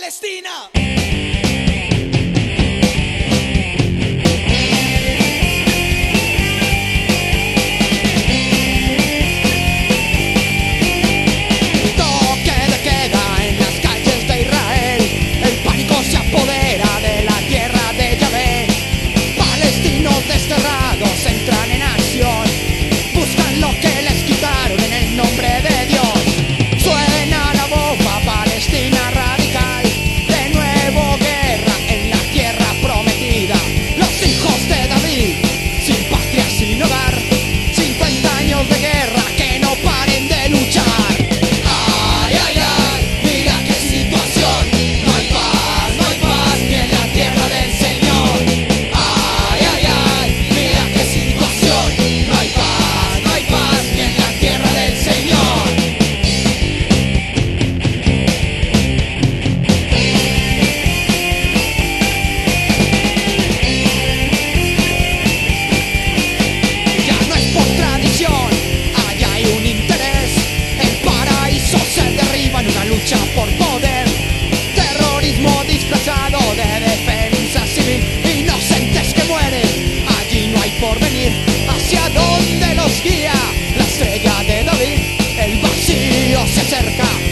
Palestina. Desterrados entran en acción, buscan lo que les quitaron en el nombre de Dios. Suena la bomba, Palestina radical, de nuevo guerra en la tierra prometida. Los hijos de David, sin patria, sin hogar, 50 años de guerra que no paren de luchar. Ay, ay, ay, mira qué situación, no hay paz ni en la tierra del Señor. Por poder, terrorismo disfrazado de defensa civil, inocentes que mueren, allí no hay porvenir. ¿Hacia dónde los guía la estrella de David? El vacío se acerca.